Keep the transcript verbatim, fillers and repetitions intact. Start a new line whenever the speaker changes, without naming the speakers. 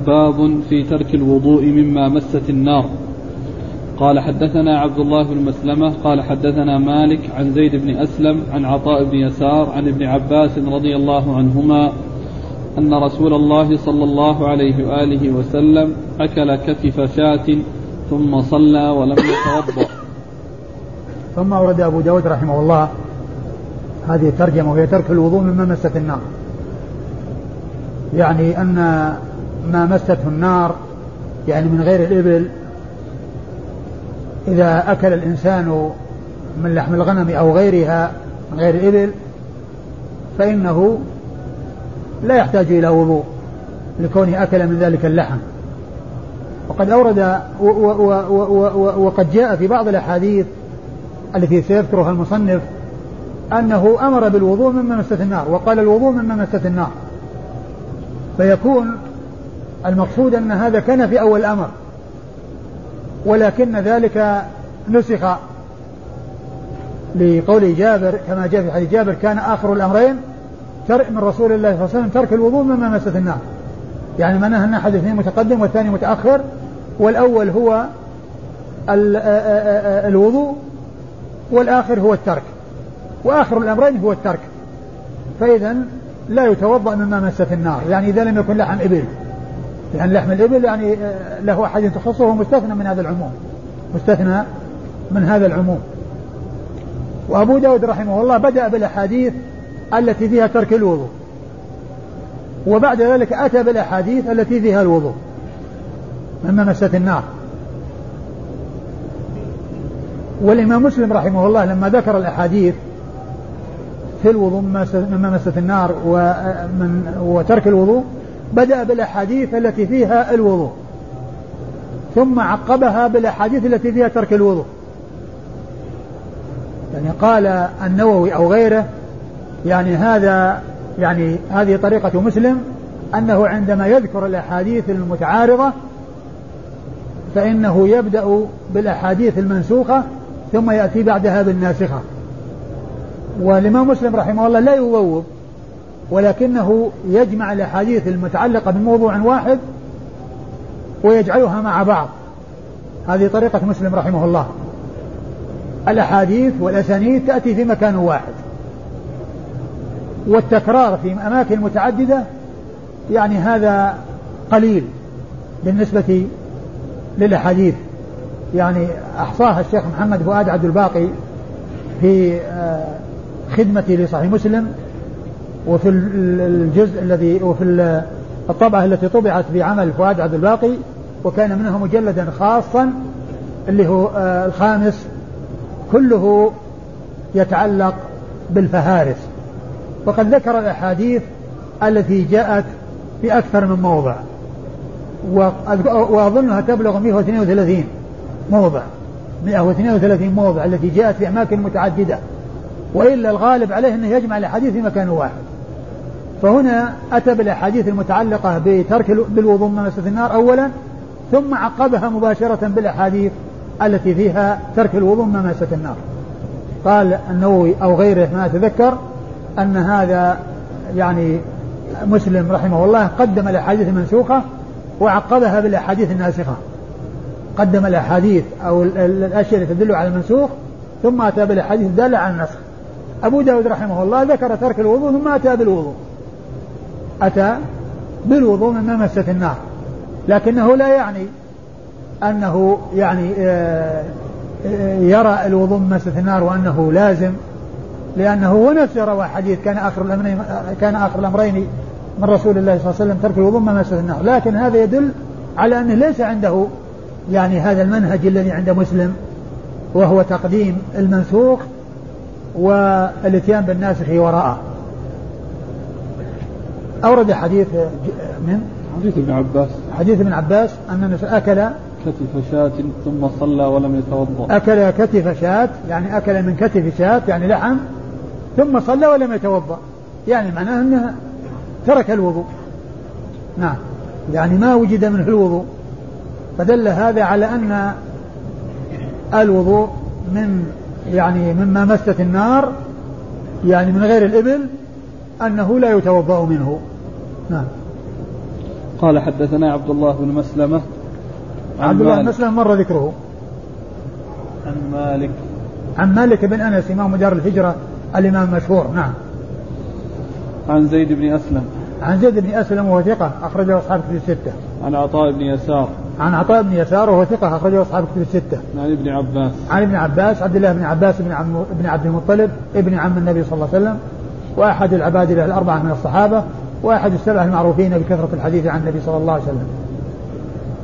باب في ترك الوضوء مما مست النار. قال حدثنا عبد الله بن مسلمة قال حدثنا مالك عن زيد بن أسلم عن عطاء بن يسار عن ابن عباس رضي الله عنهما أن رسول الله صلى الله عليه وآله وسلم أكل كتف شاة ثم صلى ولم يتوضأ.
ثم أورد أبو داود رحمه الله هذه الترجمة وهي ترك الوضوء مما مست النار، يعني أن ما مسته النار يعني من غير الإبل إذا أكل الإنسان من لحم الغنم أو غيرها من غير الإبل فإنه لا يحتاج إلى وضوء لكونه أكل من ذلك اللحم. وقد أورد و و و و وقد جاء في بعض الأحاديث التي سيذكرها المصنف أنه أمر بالوضوء مما مست النار، وقال الوضوء مما مست النار، فيكون المقصود أن هذا كان في أول الأمر، ولكن ذلك نسخ لقول جابر كما جاء في حديث جابر كان آخر الأمرين من رسول الله صلى الله عليه وسلم ترك الوضوء مما مست النار، يعني معناه أن أحد الاثنين متقدم والثاني متأخر، والأول هو الوضوء والآخر هو الترك، وآخر الأمرين هو الترك. فإذا لا يتوضأ مما مست النار، يعني إذا لم يكن لحم إبل، لأن لحم الإبل يعني له أحد تخصه مستثنى من هذا العموم، مستثنى من هذا العموم. وأبو داود رحمه الله بدأ بالأحاديث التي فيها ترك الوضوء، وبعد ذلك أتى بالأحاديث التي فيها الوضوء مما مست النار. والإمام مسلم رحمه الله لما ذكر الأحاديث في الوضوء مما مست النار ومن وترك الوضوء بدأ بالأحاديث التي فيها الوضوء ثم عقبها بالأحاديث التي فيها ترك الوضوء. يعني قال النووي أو غيره يعني هذا يعني هذه طريقة مسلم أنه عندما يذكر الأحاديث المتعارضة فإنه يبدأ بالأحاديث المنسوخة ثم يأتي بعدها بالناسخة. والإمام مسلم رحمه الله لا يبوب، ولكنه يجمع الأحاديث المتعلقة بموضوع واحد ويجعلها مع بعض. هذه طريقة مسلم رحمه الله، الأحاديث والأسانيد تأتي في مكان واحد، والتكرار في أماكن متعددة يعني هذا قليل بالنسبة للأحاديث. يعني أحصاها الشيخ محمد فؤاد عبد الباقي في خدمتي لصحيح مسلم، وفي الجزء الذي وفي الطبعة التي طبعت بعمل فؤاد عبد الباقي، وكان منها مجلدا خاصا اللي هو الخامس كله يتعلق بالفهارس، وقد ذكر الأحاديث التي جاءت في أكثر من موضع، وأظنها تبلغ مئة واثنين وثلاثين موضع مئة واثنين وثلاثين موضع التي جاءت في أماكن متعددة، وإلا الغالب عليه أنه يجمع الأحاديث في مكان واحد. فهنا أتى بالأحاديث المتعلقة بترك بالوضوء مما مست النار أولا، ثم عقبها مباشرة بالأحاديث التي فيها ترك الوضوء مما مست النار. قال النووي أو غيره ما أتذكر أن هذا يعني مسلم رحمه الله قدم الأحاديث المنسوخة وعقبها بالأحاديث الناسخة، قدم الأحاديث أو الأشياء التي تدل على المنسوخ ثم أتى بالأحاديث الدالة على النسخ. أبو داود رحمه الله ذكر ترك الوضوء ثم أتى بالوضوء، أتى بالوضوء مما مست النار، لكنه لا يعني أنه يعني يرى الوضوء مما مست النار وأنه لازم، لأنه هو نفسه روى حديث كان آخر الأمرين كان آخر الأمرين من رسول الله صلى الله عليه وسلم ترك الوضوء مما مست النار، لكن هذا يدل على أنه ليس عنده يعني هذا المنهج الذي عند مسلم، وهو تقديم المنسوخ والاتيان بالناسخ وراءه. أورد حديث من
حديث ابن عباس
حديث ابن عباس أن النبي أكل
كتف شاة ثم صلى ولم يتوضأ.
أكل كتف شاة يعني أكل من كتف شاة يعني لحم ثم صلى ولم يتوضأ، يعني معناه أنه ترك الوضوء. نعم، يعني ما وجد منه الوضوء، فدل هذا على أن الوضوء من يعني مما مست النار يعني من غير الإبل أنه لا يتوضأ منه. نعم.
قال حدثنا عبد الله بن مسلمة
عبد الله بن مسلمة مر ذكره.
عن مالك
عن مالك بن أنس إمام دار الهجرة الإمام المشهور. نعم.
عن زيد بن أسلم
عن زيد بن أسلم وهو ثقة أخرجه أصحاب كتب الستة.
عن عطاء بن يسار
عن عطاء بن يسار وهو ثقة أخرجه أصحاب كتب الستة.
عن ابن عباس
عن ابن عباس عبد الله بن عباس بن عم بن عبد المطلب ابن عم النبي صلى الله عليه وسلم، وأحد العباد الأربعة من الصحابة، وأحد السبعة المعروفين بكثرة الحديث عن النبي صلى الله عليه وسلم.